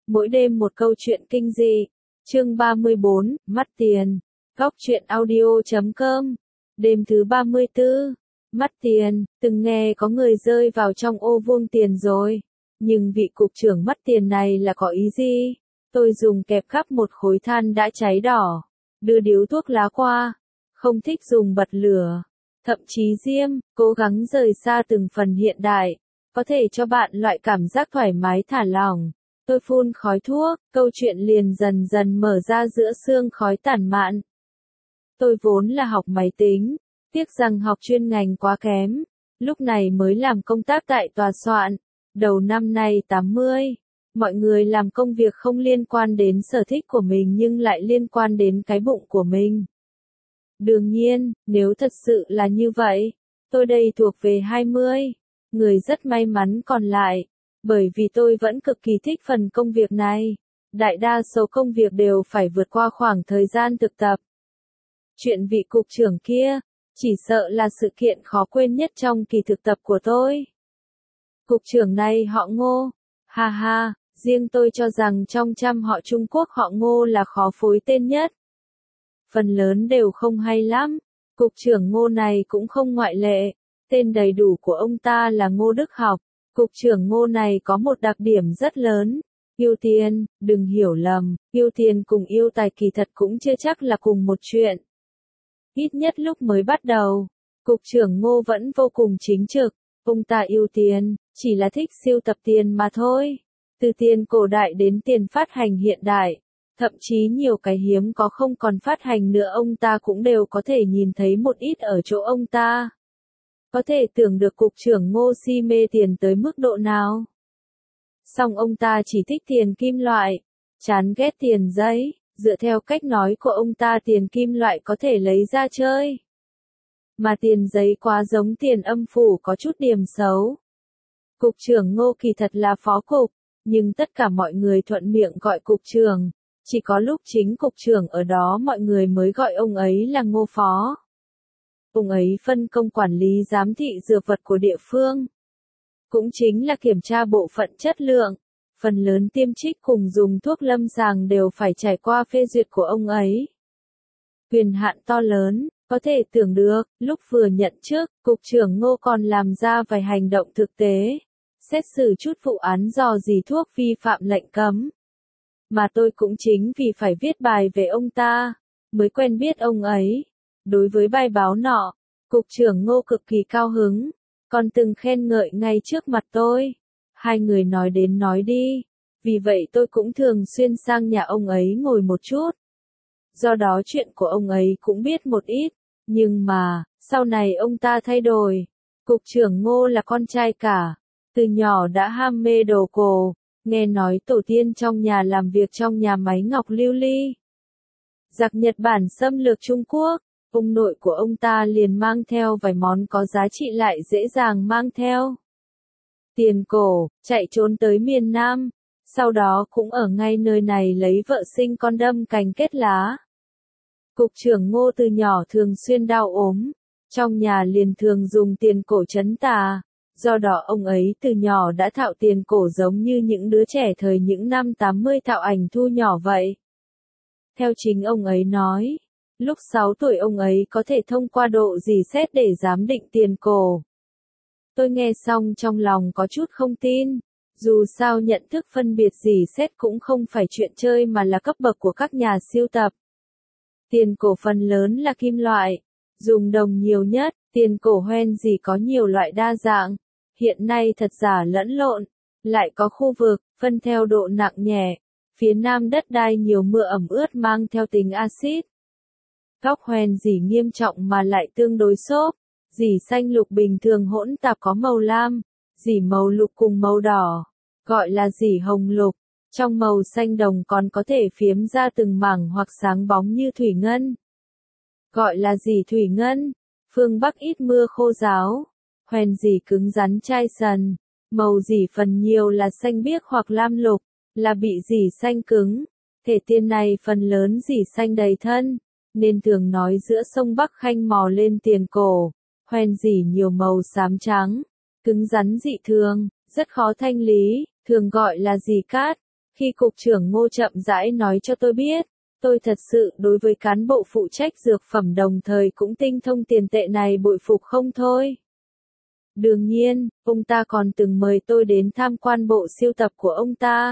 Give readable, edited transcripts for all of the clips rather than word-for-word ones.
Mỗi đêm một câu chuyện kinh dị. Chương 34, Mắt tiền. Góc truyện audio.com. Đêm thứ 34. Mắt tiền, từng nghe có người rơi vào trong ô vuông tiền rồi. Nhưng vị cục trưởng mắt tiền này là có ý gì? Tôi dùng kẹp khắp một khối than đã cháy đỏ. Đưa điếu thuốc lá qua. Không thích dùng bật lửa. Thậm chí diêm, cố gắng rời xa từng phần hiện đại. Có thể cho bạn loại cảm giác thoải mái thả lỏng. Tôi phun khói thuốc, câu chuyện liền dần dần mở ra giữa sương khói tản mạn. Tôi vốn là học máy tính, tiếc rằng học chuyên ngành quá kém, lúc này mới làm công tác tại tòa soạn. Đầu năm nay 80, mọi người làm công việc không liên quan đến sở thích của mình nhưng lại liên quan đến cái bụng của mình. Đương nhiên, nếu thật sự là như vậy, tôi đây thuộc về 20, người rất may mắn còn lại. Bởi vì tôi vẫn cực kỳ thích phần công việc này. Đại đa số công việc đều phải vượt qua khoảng thời gian thực tập. Chuyện vị cục trưởng kia, chỉ sợ là sự kiện khó quên nhất trong kỳ thực tập của tôi. Cục trưởng này họ Ngô. Ha ha, riêng tôi cho rằng trong trăm họ Trung Quốc họ Ngô là khó phối tên nhất. Phần lớn đều không hay lắm. Cục trưởng Ngô này cũng không ngoại lệ. Tên đầy đủ của ông ta là Ngô Đức Học. Cục trưởng Ngô này có một đặc điểm rất lớn, yêu tiền, đừng hiểu lầm, yêu tiền cùng yêu tài kỳ thật cũng chưa chắc là cùng một chuyện. Ít nhất lúc mới bắt đầu, Cục trưởng Ngô vẫn vô cùng chính trực, ông ta yêu tiền, chỉ là thích sưu tập tiền mà thôi. Từ tiền cổ đại đến tiền phát hành hiện đại, thậm chí nhiều cái hiếm có không còn phát hành nữa ông ta cũng đều có thể nhìn thấy một ít ở chỗ ông ta. Có thể tưởng được cục trưởng Ngô si mê tiền tới mức độ nào. Song ông ta chỉ thích tiền kim loại, chán ghét tiền giấy, dựa theo cách nói của ông ta tiền kim loại có thể lấy ra chơi. Mà tiền giấy quá giống tiền âm phủ có chút điểm xấu. Cục trưởng Ngô kỳ thật là phó cục, nhưng tất cả mọi người thuận miệng gọi cục trưởng, chỉ có lúc chính cục trưởng ở đó mọi người mới gọi ông ấy là Ngô phó. Ông ấy phân công quản lý giám thị dược vật của địa phương. Cũng chính là kiểm tra bộ phận chất lượng. Phần lớn tiêm trích cùng dùng thuốc lâm sàng đều phải trải qua phê duyệt của ông ấy. Quyền hạn to lớn, có thể tưởng được, lúc vừa nhận chức, Cục trưởng Ngô còn làm ra vài hành động thực tế. Xét xử chút vụ án dò dỉ thuốc vi phạm lệnh cấm. Mà tôi cũng chính vì phải viết bài về ông ta, mới quen biết ông ấy. Đối với bài báo nọ, Cục trưởng Ngô cực kỳ cao hứng, còn từng khen ngợi ngay trước mặt tôi. Hai người nói đến nói đi, vì vậy tôi cũng thường xuyên sang nhà ông ấy ngồi một chút. Do đó chuyện của ông ấy cũng biết một ít, nhưng mà, sau này ông ta thay đổi. Cục trưởng Ngô là con trai cả, từ nhỏ đã ham mê đồ cổ, nghe nói tổ tiên trong nhà làm việc trong nhà máy ngọc lưu ly. Giặc Nhật Bản xâm lược Trung Quốc. Ông nội của ông ta liền mang theo vài món có giá trị lại dễ dàng mang theo. Tiền cổ, chạy trốn tới miền Nam, sau đó cũng ở ngay nơi này lấy vợ sinh con đâm cành kết lá. Cục trưởng Ngô từ nhỏ thường xuyên đau ốm, trong nhà liền thường dùng tiền cổ trấn tà, do đó ông ấy từ nhỏ đã thạo tiền cổ giống như những đứa trẻ thời những năm 80 thạo ảnh thu nhỏ vậy. Theo chính ông ấy nói, lúc 6 tuổi ông ấy có thể thông qua độ rỉ sét để giám định tiền cổ. Tôi nghe xong trong lòng có chút không tin, dù sao nhận thức phân biệt rỉ sét cũng không phải chuyện chơi mà là cấp bậc của các nhà sưu tập. Tiền cổ phần lớn là kim loại, dùng đồng nhiều nhất, tiền cổ hoen rỉ có nhiều loại đa dạng, hiện nay thật giả lẫn lộn, lại có khu vực, phân theo độ nặng nhẹ, phía Nam đất đai nhiều mưa ẩm ướt mang theo tính axit. Góc hoen rỉ nghiêm trọng mà lại tương đối xốp, rỉ xanh lục bình thường hỗn tạp có màu lam, rỉ màu lục cùng màu đỏ, gọi là rỉ hồng lục, trong màu xanh đồng còn có thể phiếm ra từng mảng hoặc sáng bóng như thủy ngân. Gọi là rỉ thủy ngân, phương Bắc ít mưa khô ráo, hoen rỉ cứng rắn chai sần, màu rỉ phần nhiều là xanh biếc hoặc lam lục, là bị rỉ xanh cứng, thể tiền này phần lớn rỉ xanh đầy thân. Nên thường nói giữa sông Bắc Khanh mò lên tiền cổ, hoen rỉ nhiều màu xám trắng, cứng rắn dị thường, rất khó thanh lý, thường gọi là rỉ cát. Khi cục trưởng Ngô chậm rãi nói cho tôi biết, tôi thật sự đối với cán bộ phụ trách dược phẩm đồng thời cũng tinh thông tiền tệ này bội phục không thôi. Đương nhiên, ông ta còn từng mời tôi đến tham quan bộ sưu tập của ông ta.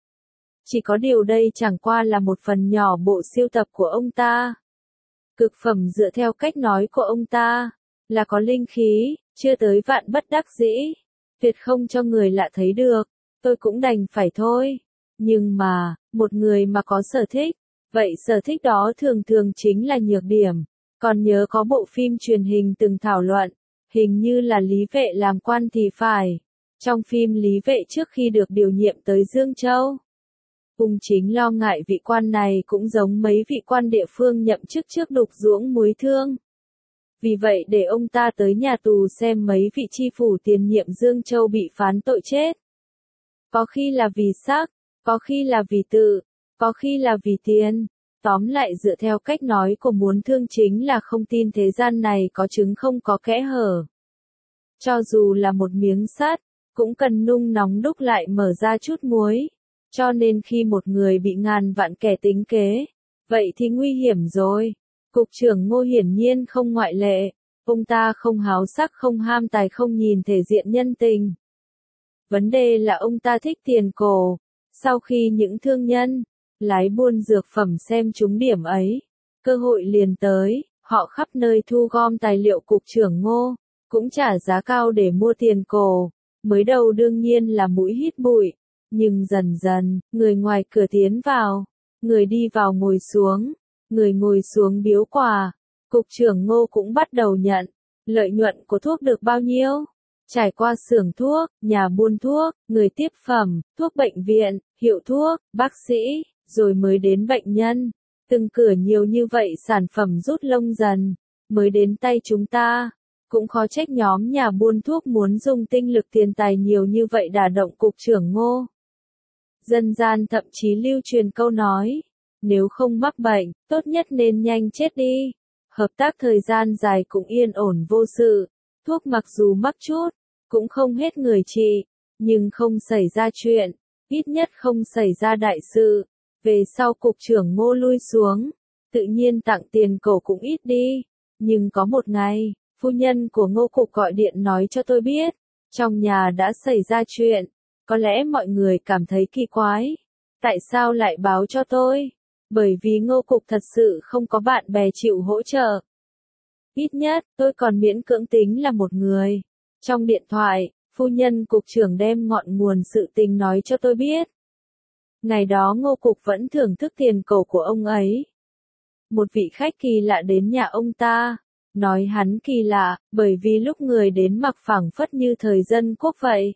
Chỉ có điều đây chẳng qua là một phần nhỏ bộ sưu tập của ông ta. Cực phẩm dựa theo cách nói của ông ta, là có linh khí, chưa tới vạn bất đắc dĩ, tuyệt không cho người lạ thấy được, tôi cũng đành phải thôi. Nhưng mà, một người mà có sở thích, vậy sở thích đó thường thường chính là nhược điểm. Còn nhớ có bộ phim truyền hình từng thảo luận, hình như là Lý Vệ làm quan thì phải. Trong phim Lý Vệ trước khi được điều nhiệm tới Dương Châu, Cung Chính lo ngại vị quan này cũng giống mấy vị quan địa phương nhậm chức trước đục ruỗng muối thương. Vì vậy để ông ta tới nhà tù xem mấy vị chi phủ tiền nhiệm Dương Châu bị phán tội chết. Có khi là vì sắc, có khi là vì tự, có khi là vì tiền. Tóm lại dựa theo cách nói của Muốn Thương chính là không tin thế gian này có trứng không có kẽ hở. Cho dù là một miếng sắt, cũng cần nung nóng đúc lại mở ra chút muối. Cho nên khi một người bị ngàn vạn kẻ tính kế, vậy thì nguy hiểm rồi. Cục trưởng Ngô hiển nhiên không ngoại lệ, ông ta không háo sắc không ham tài không nhìn thể diện nhân tình. Vấn đề là ông ta thích tiền cổ. Sau khi những thương nhân, lái buôn dược phẩm xem trúng điểm ấy, cơ hội liền tới, họ khắp nơi thu gom tài liệu cục trưởng Ngô, cũng trả giá cao để mua tiền cổ. Mới đầu đương nhiên là mũi hít bụi, nhưng dần dần, người ngoài cửa tiến vào, người đi vào ngồi xuống, người ngồi xuống biếu quà. Cục trưởng Ngô cũng bắt đầu nhận, lợi nhuận của thuốc được bao nhiêu? Trải qua xưởng thuốc, nhà buôn thuốc, người tiếp phẩm, thuốc bệnh viện, hiệu thuốc, bác sĩ, rồi mới đến bệnh nhân. Từng cửa nhiều như vậy sản phẩm rút lông dần, mới đến tay chúng ta. Cũng khó trách nhóm nhà buôn thuốc muốn dùng tinh lực tiền tài nhiều như vậy đả động cục trưởng Ngô. Dân gian thậm chí lưu truyền câu nói, nếu không mắc bệnh, tốt nhất nên nhanh chết đi. Hợp tác thời gian dài cũng yên ổn vô sự. Thuốc mặc dù mắc chút, cũng không hết người trị, nhưng không xảy ra chuyện, ít nhất không xảy ra đại sự. Về sau cục trưởng Ngô lui xuống, tự nhiên tặng tiền cổ cũng ít đi. Nhưng có một ngày, phu nhân của Ngô cục gọi điện nói cho tôi biết, trong nhà đã xảy ra chuyện. Có lẽ mọi người cảm thấy kỳ quái. Tại sao lại báo cho tôi? Bởi vì Ngô cục thật sự không có bạn bè chịu hỗ trợ. Ít nhất, tôi còn miễn cưỡng tính là một người. Trong điện thoại, phu nhân cục trưởng đem ngọn nguồn sự tình nói cho tôi biết. Ngày đó Ngô cục vẫn thưởng thức tiền cổ của ông ấy. Một vị khách kỳ lạ đến nhà ông ta. Nói hắn kỳ lạ, bởi vì lúc người đến mặc phẳng phất như thời dân quốc vậy.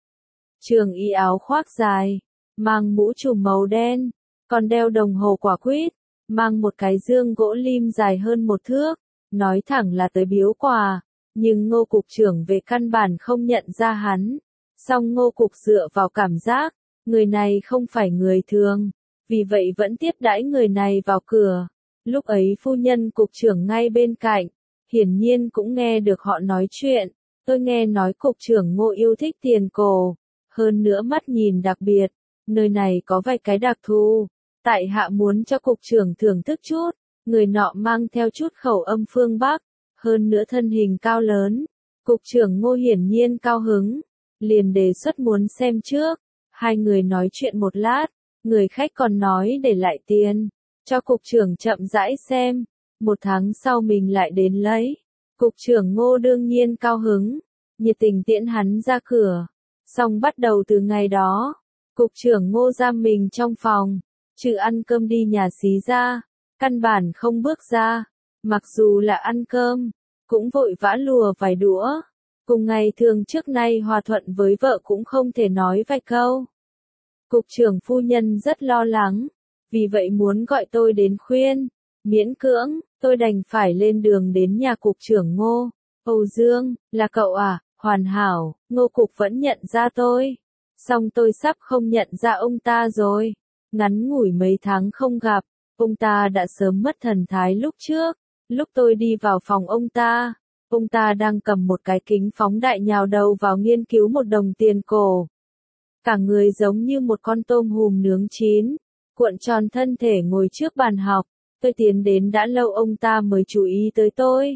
Trường y áo khoác dài, mang mũ trùm màu đen, còn đeo đồng hồ quả quýt, mang một cái dương gỗ lim dài hơn một thước, nói thẳng là tới biếu quà, nhưng Ngô cục trưởng về căn bản không nhận ra hắn. Song Ngô cục dựa vào cảm giác, người này không phải người thường, vì vậy vẫn tiếp đãi người này vào cửa. Lúc ấy phu nhân cục trưởng ngay bên cạnh, hiển nhiên cũng nghe được họ nói chuyện. Tôi nghe nói cục trưởng Ngô yêu thích tiền cổ. Hơn nữa mắt nhìn đặc biệt, nơi này có vài cái đặc thù. Tại hạ muốn cho cục trưởng thưởng thức chút, người nọ mang theo chút khẩu âm phương Bắc, hơn nữa thân hình cao lớn. Cục trưởng Ngô hiển nhiên cao hứng, liền đề xuất muốn xem trước. Hai người nói chuyện một lát, người khách còn nói để lại tiền, cho cục trưởng chậm rãi xem. Một tháng sau mình lại đến lấy. Cục trưởng Ngô đương nhiên cao hứng, nhiệt tình tiễn hắn ra cửa. Xong bắt đầu từ ngày đó, cục trưởng Ngô giam mình trong phòng, trừ ăn cơm đi nhà xí ra, căn bản không bước ra. Mặc dù là ăn cơm, cũng vội vã lùa vài đũa. Cùng ngày thường trước nay hòa thuận với vợ cũng không thể nói vài câu. Cục trưởng phu nhân rất lo lắng, vì vậy muốn gọi tôi đến khuyên. Miễn cưỡng, tôi đành phải lên đường đến nhà cục trưởng Ngô. Âu Dương, là cậu à? Hoàn hảo, Ngô cục vẫn nhận ra tôi. Song tôi sắp không nhận ra ông ta rồi. Ngắn ngủi mấy tháng không gặp, ông ta đã sớm mất thần thái lúc trước. Lúc tôi đi vào phòng ông ta đang cầm một cái kính phóng đại nhào đầu vào nghiên cứu một đồng tiền cổ. cả người giống như một con tôm hùm nướng chín, cuộn tròn thân thể ngồi trước bàn học. Tôi tiến đến đã lâu ông ta mới chú ý tới tôi.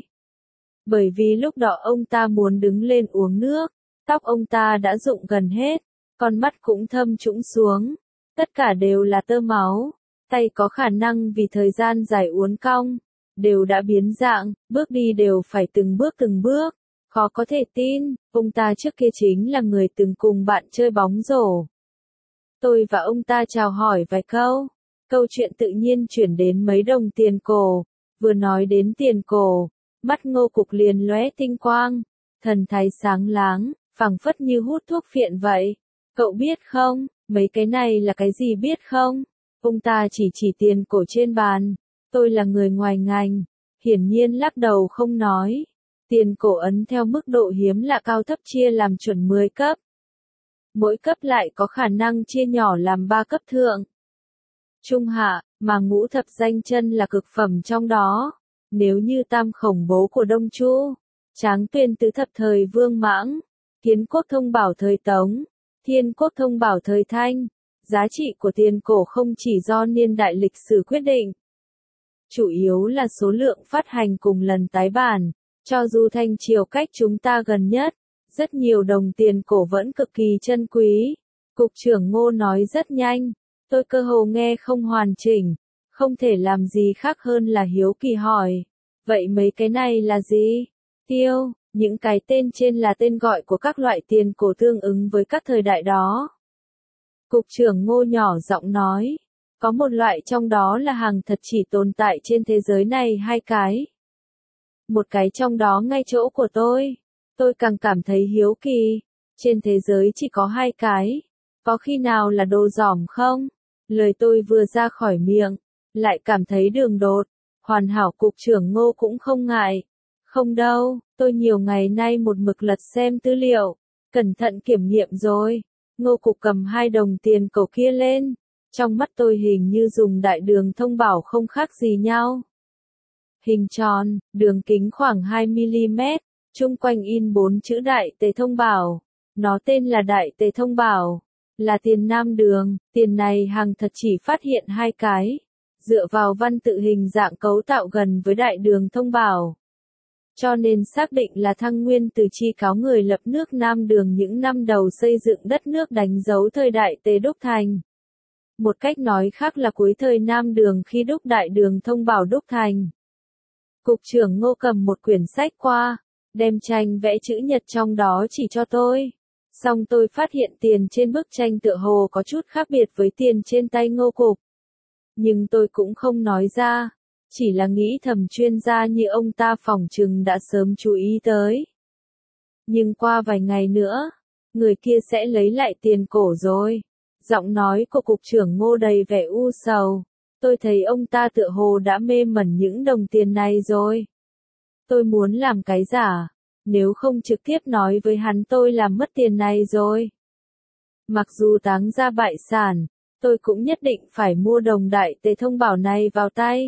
Bởi vì lúc đó ông ta muốn đứng lên uống nước, tóc ông ta đã rụng gần hết, con mắt cũng thâm trũng xuống, tất cả đều là tơ máu, tay có khả năng vì thời gian dài uốn cong, đều đã biến dạng, bước đi đều phải từng bước, khó có thể tin, ông ta trước kia chính là người từng cùng bạn chơi bóng rổ. Tôi và ông ta chào hỏi vài câu chuyện tự nhiên chuyển đến mấy đồng tiền cổ, vừa nói đến tiền cổ, mắt Ngô Cục liền lóe tinh quang, thần thái sáng láng, phảng phất như hút thuốc phiện vậy. Cậu biết không, mấy cái này là cái gì biết không? Ông ta chỉ tiền cổ trên bàn. Tôi là người ngoài ngành, hiển nhiên lắc đầu không nói. Tiền cổ ấn theo mức độ hiếm lạ cao thấp chia làm chuẩn 10 cấp. Mỗi cấp lại có khả năng chia nhỏ làm 3 cấp thượng, trung hạ, mà ngũ thập danh chân là cực phẩm trong đó. Nếu như tam khổng bố của Đông Chu, Tráng Tuyên tứ thập thời Vương Mãng, Kiến Quốc thông bảo thời Tống, Thiên Quốc thông bảo thời Thanh, giá trị của tiền cổ không chỉ do niên đại lịch sử quyết định, chủ yếu là số lượng phát hành cùng lần tái bản. Cho dù Thanh Triều cách chúng ta gần nhất, rất nhiều đồng tiền cổ vẫn cực kỳ chân quý. Cục trưởng Ngô nói rất nhanh, tôi cơ hồ nghe không hoàn chỉnh, không thể làm gì khác hơn là hiếu kỳ hỏi. Vậy mấy cái này là gì? Tiêu, những cái tên trên là tên gọi của các loại tiền cổ tương ứng với các thời đại đó. Cục trưởng Ngô nhỏ giọng nói, có một loại trong đó là hàng thật chỉ tồn tại trên thế giới này 2 cái. Một cái trong đó ngay chỗ của tôi càng cảm thấy hiếu kỳ, trên thế giới chỉ có 2 cái, có khi nào là đồ giỏm không? Lời tôi vừa ra khỏi miệng, lại cảm thấy đường đột, hoàn hảo. Cục trưởng Ngô cũng không ngại. Không đâu, tôi nhiều ngày nay một mực lật xem tư liệu, cẩn thận kiểm nghiệm rồi. Ngô Cục cầm 2 đồng tiền cổ kia lên, trong mắt tôi hình như dùng đại đường thông bảo không khác gì nhau. Hình tròn, đường kính khoảng 2mm, chung quanh in 4 chữ Đại Tề Thông Bảo. Nó tên là Đại Tề Thông Bảo, là tiền Nam Đường. Tiền này hàng thật chỉ phát hiện 2 cái, dựa vào văn tự hình dạng cấu tạo gần với Đại Đường Thông Bảo, cho nên xác định là Thăng Nguyên từ chi cáo người lập nước Nam Đường những năm đầu xây dựng đất nước đánh dấu thời Đại Tề đúc thành. Một cách nói khác là cuối thời Nam Đường khi đúc Đại Đường Thông Bảo đúc thành. Cục trưởng Ngô cầm một quyển sách qua, đem tranh vẽ chữ nhật trong đó chỉ cho tôi. Xong tôi phát hiện tiền trên bức tranh tựa hồ có chút khác biệt với tiền trên tay Ngô Cục. Nhưng tôi cũng không nói ra, chỉ là nghĩ thầm chuyên gia như ông ta phỏng chừng đã sớm chú ý tới. Nhưng qua vài ngày nữa, người kia sẽ lấy lại tiền cổ rồi. Giọng nói của cục trưởng Ngô đầy vẻ u sầu. Tôi thấy ông ta tựa hồ đã mê mẩn những đồng tiền này rồi. Tôi muốn làm cái giả, nếu không trực tiếp nói với hắn tôi làm mất tiền này rồi. Mặc dù táng ra bại sản, tôi cũng nhất định phải mua đồng Đại Tề Thông Bảo này vào tay.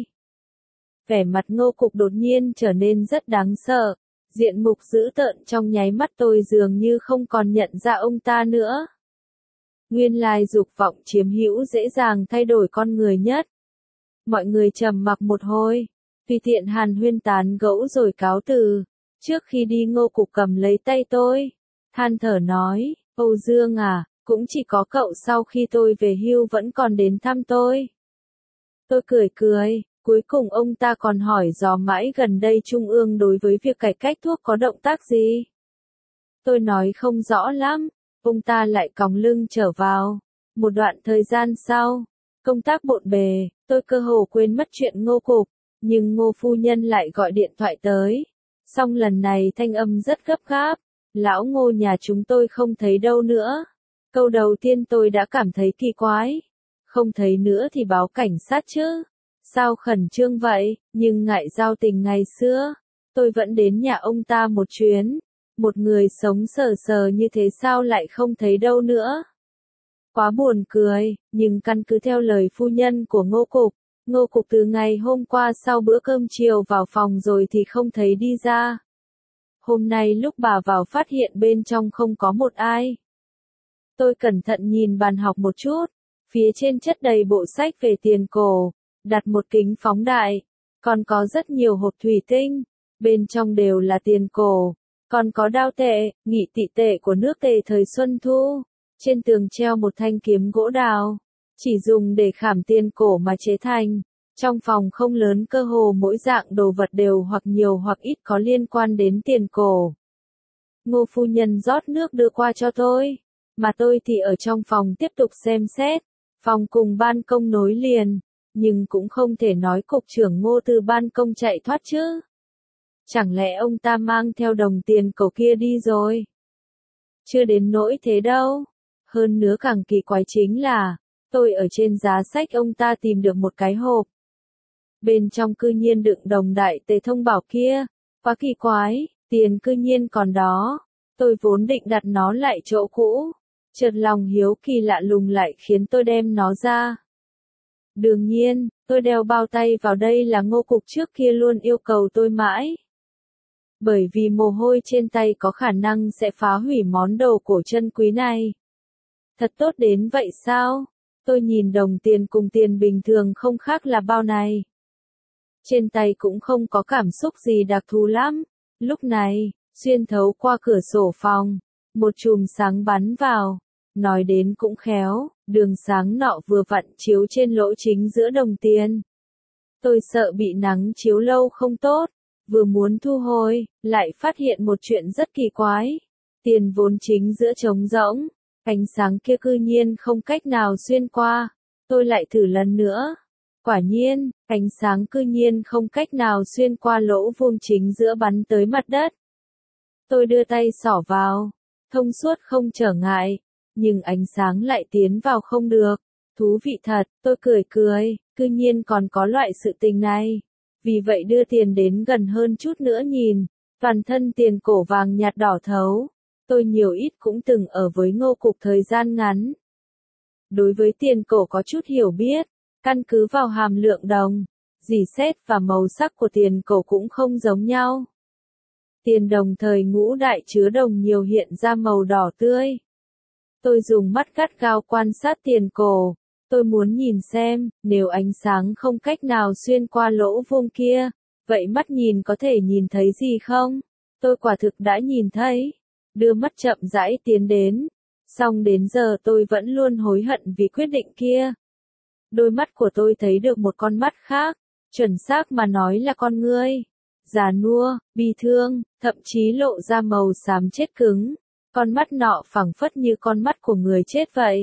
Vẻ mặt Ngô Cục đột nhiên trở nên rất đáng sợ, diện mục dữ tợn trong nháy mắt tôi dường như không còn nhận ra ông ta nữa. Nguyên lai dục vọng chiếm hữu dễ dàng thay đổi con người nhất. Mọi người trầm mặc một hồi, tùy tiện hàn huyên tán gẫu rồi cáo từ. Trước khi đi Ngô Cục cầm lấy tay tôi, than thở nói, Âu Dương à, cũng chỉ có cậu sau khi tôi về hưu vẫn còn đến thăm tôi. Tôi cười, cuối cùng ông ta còn hỏi dò mãi gần đây Trung ương đối với việc cải cách thuốc có động tác gì. Tôi nói không rõ lắm, ông ta lại còng lưng trở vào. Một đoạn thời gian sau, công tác bộn bề, tôi cơ hồ quên mất chuyện Ngô Cục, nhưng Ngô phu nhân lại gọi điện thoại tới. Song lần này thanh âm rất gấp gáp, lão Ngô nhà chúng tôi không thấy đâu nữa. Câu đầu tiên tôi đã cảm thấy kỳ quái. Không thấy nữa thì báo cảnh sát chứ. Sao khẩn trương vậy, nhưng ngại giao tình ngày xưa. Tôi vẫn đến nhà ông ta một chuyến. Một người sống sờ sờ như thế sao lại không thấy đâu nữa. Quá buồn cười, nhưng căn cứ theo lời phu nhân của Ngô Cục từ ngày hôm qua sau bữa cơm chiều vào phòng rồi thì không thấy đi ra. Hôm nay lúc bà vào phát hiện bên trong không có một ai. Tôi cẩn thận nhìn bàn học một chút, phía trên chất đầy bộ sách về tiền cổ, đặt một kính phóng đại, còn có rất nhiều hộp thủy tinh, bên trong đều là tiền cổ, còn có đao tệ, nghị tỵ tệ của nước Tề thời Xuân Thu, trên tường treo một thanh kiếm gỗ đào, chỉ dùng để khảm tiền cổ mà chế thành. Trong phòng không lớn cơ hồ mỗi dạng đồ vật đều hoặc nhiều hoặc ít có liên quan đến tiền cổ. Ngô phu nhân rót nước đưa qua cho tôi, mà tôi thì ở trong phòng tiếp tục xem xét. Phòng cùng ban công nối liền, nhưng cũng không thể nói cục trưởng Ngô từ ban công chạy thoát chứ. Chẳng lẽ ông ta mang theo đồng tiền cổ kia đi rồi? Chưa đến nỗi thế đâu. Hơn nữa càng kỳ quái chính là, tôi ở trên giá sách ông ta tìm được một cái hộp. Bên trong cư nhiên đựng đồng đại tề thông bảo kia. Quá kỳ quái, tiền cư nhiên còn đó. Tôi vốn định đặt nó lại chỗ cũ. Chợt lòng hiếu kỳ lạ lùng lại khiến tôi đem nó ra. Đương nhiên, tôi đeo bao tay vào đây là Ngô cục trước kia luôn yêu cầu tôi mãi. Bởi vì mồ hôi trên tay có khả năng sẽ phá hủy món đồ cổ chân quý này. Thật tốt đến vậy sao? Tôi nhìn đồng tiền cùng tiền bình thường không khác là bao này. Trên tay cũng không có cảm xúc gì đặc thù lắm. Lúc này, xuyên thấu qua cửa sổ phòng, một chùm sáng bắn vào. Nói đến cũng khéo, đường sáng nọ vừa vặn chiếu trên lỗ chính giữa đồng tiền. Tôi sợ bị nắng chiếu lâu không tốt, vừa muốn thu hồi, lại phát hiện một chuyện rất kỳ quái. Tiền vốn chính giữa trống rỗng, ánh sáng kia cư nhiên không cách nào xuyên qua. Tôi lại thử lần nữa. Quả nhiên, ánh sáng cư nhiên không cách nào xuyên qua lỗ vuông chính giữa bắn tới mặt đất. Tôi đưa tay xỏ vào, thông suốt không trở ngại, nhưng ánh sáng lại tiến vào không được. Thú vị thật, tôi cười cười, cư nhiên còn có loại sự tình này. Vì vậy đưa tiền đến gần hơn chút nữa nhìn, toàn thân tiền cổ vàng nhạt đỏ thấu. Tôi nhiều ít cũng từng ở với Ngô cục thời gian ngắn. Đối với tiền cổ có chút hiểu biết, căn cứ vào hàm lượng đồng, dỉ sét và màu sắc của tiền cổ cũng không giống nhau. Tiền đồng thời ngũ đại chứa đồng nhiều hiện ra màu đỏ tươi. Tôi dùng mắt gắt gao quan sát tiền cổ. Tôi muốn nhìn xem, nếu ánh sáng không cách nào xuyên qua lỗ vuông kia, vậy mắt nhìn có thể nhìn thấy gì không? Tôi quả thực đã nhìn thấy. Đưa mắt chậm rãi tiến đến. Xong đến giờ tôi vẫn luôn hối hận vì quyết định kia. Đôi mắt của tôi thấy được một con mắt khác, chuẩn xác mà nói là con ngươi. Già nua, bi thương, thậm chí lộ ra màu xám chết cứng. Con mắt nọ phẳng phất như con mắt của người chết vậy.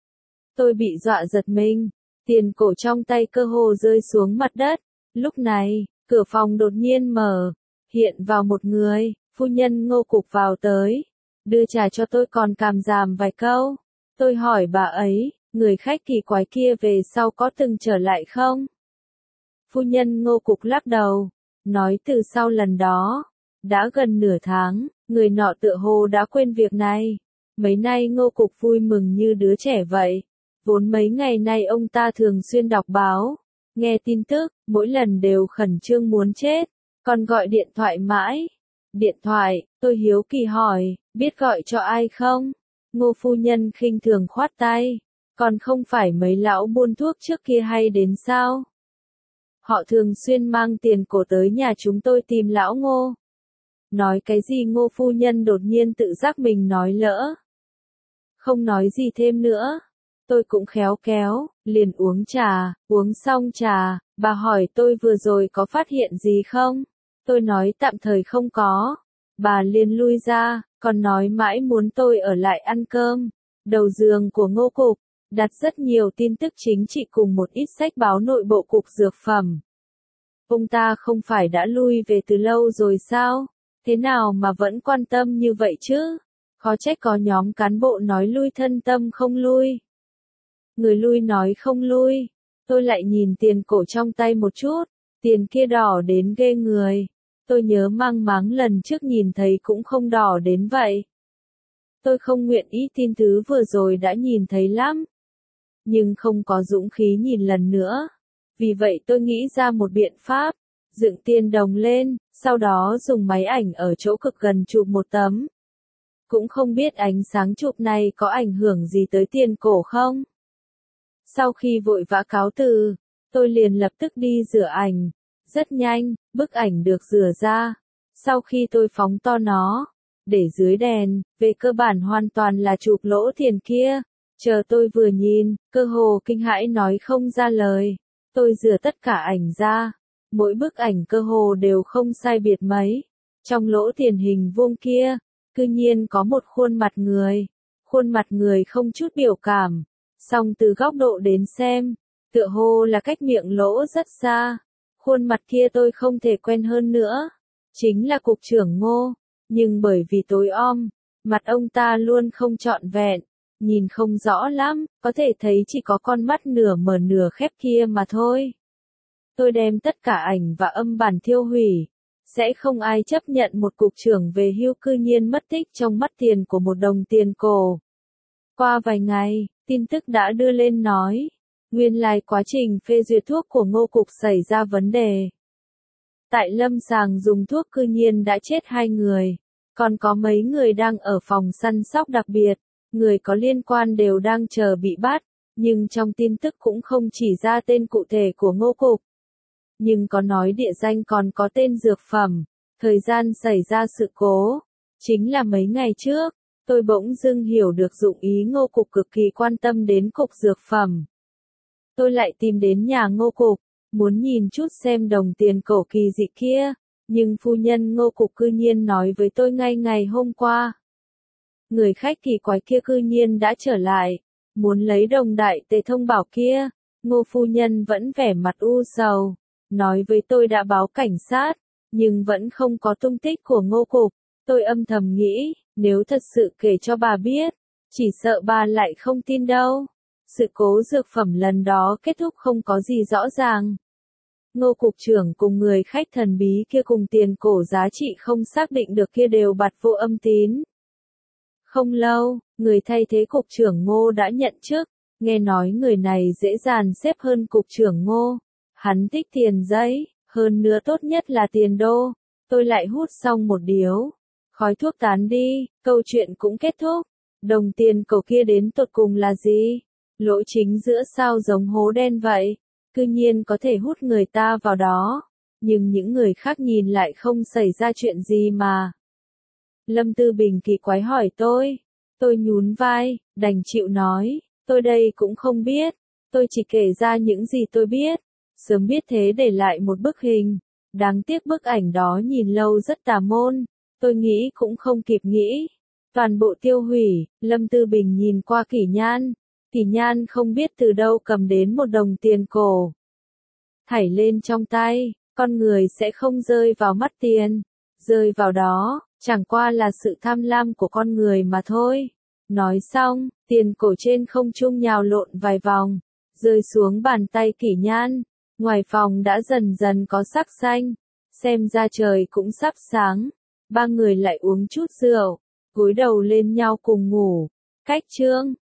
Tôi bị dọa giật mình, tiền cổ trong tay cơ hồ rơi xuống mặt đất. Lúc này, cửa phòng đột nhiên mở, hiện vào một người, phu nhân Ngô cục vào tới, đưa trà cho tôi còn càm ràm vài câu. Tôi hỏi bà ấy, người khách kỳ quái kia về sau có từng trở lại không? Phu nhân Ngô cục lắc đầu, nói từ sau lần đó, đã gần nửa tháng, người nọ tựa hồ đã quên việc này. Mấy nay Ngô cục vui mừng như đứa trẻ vậy. Vốn mấy ngày nay ông ta thường xuyên đọc báo, nghe tin tức, mỗi lần đều khẩn trương muốn chết, còn gọi điện thoại mãi. Điện thoại, tôi hiếu kỳ hỏi, biết gọi cho ai không? Ngô phu nhân khinh thường khoát tay, còn không phải mấy lão buôn thuốc trước kia hay đến sao? Họ thường xuyên mang tiền cổ tới nhà chúng tôi tìm lão Ngô. Nói cái gì Ngô phu nhân đột nhiên tự giác mình nói lỡ. Không nói gì thêm nữa. Tôi cũng khéo kéo, liền uống trà, uống xong trà, bà hỏi tôi vừa rồi có phát hiện gì không? Tôi nói tạm thời không có. Bà liền lui ra, còn nói mãi muốn tôi ở lại ăn cơm. Đầu giường của Ngô cục, đặt rất nhiều tin tức chính trị cùng một ít sách báo nội bộ cục dược phẩm. Ông ta không phải đã lui về từ lâu rồi sao? Thế nào mà vẫn quan tâm như vậy chứ? Khó trách có nhóm cán bộ nói lui thân tâm không lui. Người lui nói không lui. Tôi lại nhìn tiền cổ trong tay một chút. Tiền kia đỏ đến ghê người. Tôi nhớ mang máng lần trước nhìn thấy cũng không đỏ đến vậy. Tôi không nguyện ý tin thứ vừa rồi đã nhìn thấy lắm. Nhưng không có dũng khí nhìn lần nữa. Vì vậy tôi nghĩ ra một biện pháp. Dựng tiền đồng lên, sau đó dùng máy ảnh ở chỗ cực gần chụp một tấm. cũng không biết ánh sáng chụp này có ảnh hưởng gì tới tiền cổ không. Sau khi vội vã cáo từ, tôi liền lập tức đi rửa ảnh. Rất nhanh, bức ảnh được rửa ra. Sau khi tôi phóng to nó, để dưới đèn, về cơ bản hoàn toàn là chụp lỗ tiền kia. Chờ tôi vừa nhìn, cơ hồ kinh hãi nói không ra lời. Tôi rửa tất cả ảnh ra. Mỗi bức ảnh cơ hồ đều không sai biệt mấy. Trong lỗ tiền hình vuông kia, cư nhiên có một khuôn mặt người. Khuôn mặt người không chút biểu cảm. Song từ góc độ đến xem, tựa hồ là cách miệng lỗ rất xa. Khuôn mặt kia tôi không thể quen hơn nữa. Chính là cục trưởng Ngô. Nhưng bởi vì tối om, mặt ông ta luôn không trọn vẹn. Nhìn không rõ lắm, có thể thấy chỉ có con mắt nửa mở nửa khép kia mà thôi. Tôi đem tất cả ảnh và âm bản thiêu hủy. Sẽ không ai chấp nhận một cục trưởng về hưu cư nhiên mất tích trong mắt tiền của một đồng tiền cổ. Qua vài ngày, tin tức đã đưa lên nói, nguyên lai quá trình phê duyệt thuốc của Ngô Cục xảy ra vấn đề. Tại lâm sàng dùng thuốc cư nhiên đã chết 2 người, còn có mấy người đang ở phòng săn sóc đặc biệt, người có liên quan đều đang chờ bị bắt, nhưng trong tin tức cũng không chỉ ra tên cụ thể của Ngô Cục. Nhưng có nói địa danh còn có tên dược phẩm, thời gian xảy ra sự cố, chính là mấy ngày trước. Tôi bỗng dưng hiểu được dụng ý Ngô Cục cực kỳ quan tâm đến cục dược phẩm. Tôi lại tìm đến nhà Ngô Cục, muốn nhìn chút xem đồng tiền cổ kỳ dị kia, nhưng phu nhân Ngô Cục cư nhiên nói với tôi ngay ngày hôm qua. Người khách kỳ quái kia cư nhiên đã trở lại, muốn lấy đồng đại tệ thông bảo kia. Ngô phu nhân vẫn vẻ mặt u sầu, nói với tôi đã báo cảnh sát, nhưng vẫn không có tung tích của Ngô Cục. Tôi âm thầm nghĩ, nếu thật sự kể cho bà biết, chỉ sợ bà lại không tin đâu. Sự cố dược phẩm lần đó kết thúc không có gì rõ ràng. Ngô Cục trưởng cùng người khách thần bí kia cùng tiền cổ giá trị không xác định được kia đều bặt vô âm tín. Không lâu, người thay thế Cục trưởng Ngô đã nhận chức, nghe nói người này dễ dàn xếp hơn Cục trưởng Ngô. Hắn thích tiền giấy, hơn nữa tốt nhất là tiền đô. Tôi lại hút xong một điếu. Khói thuốc tán đi, câu chuyện cũng kết thúc. Đồng tiền cổ kia đến tột cùng là gì? Lỗ chính giữa sao giống hố đen vậy? Cư nhiên có thể hút người ta vào đó. Nhưng những người khác nhìn lại không xảy ra chuyện gì mà. Lâm Tư Bình kỳ quái hỏi tôi. Tôi nhún vai, đành chịu nói. Tôi đây cũng không biết. Tôi chỉ kể ra những gì tôi biết. Sớm biết thế để lại một bức hình. Đáng tiếc bức ảnh đó nhìn lâu rất tà môn. Tôi nghĩ cũng không kịp nghĩ. Toàn bộ tiêu hủy. Lâm Tư Bình nhìn qua Kỷ Nhan. Kỷ Nhan không biết từ đâu cầm đến một đồng tiền cổ. Thảy lên trong tay, con người sẽ không rơi vào mắt tiền. Rơi vào đó, chẳng qua là sự tham lam của con người mà thôi. Nói xong, tiền cổ trên không trung nhào lộn vài vòng, rơi xuống bàn tay Kỷ Nhan. Ngoài phòng đã dần dần có sắc xanh, xem ra trời cũng sắp sáng. Ba người lại uống chút rượu, gối đầu lên nhau cùng ngủ. Cách chương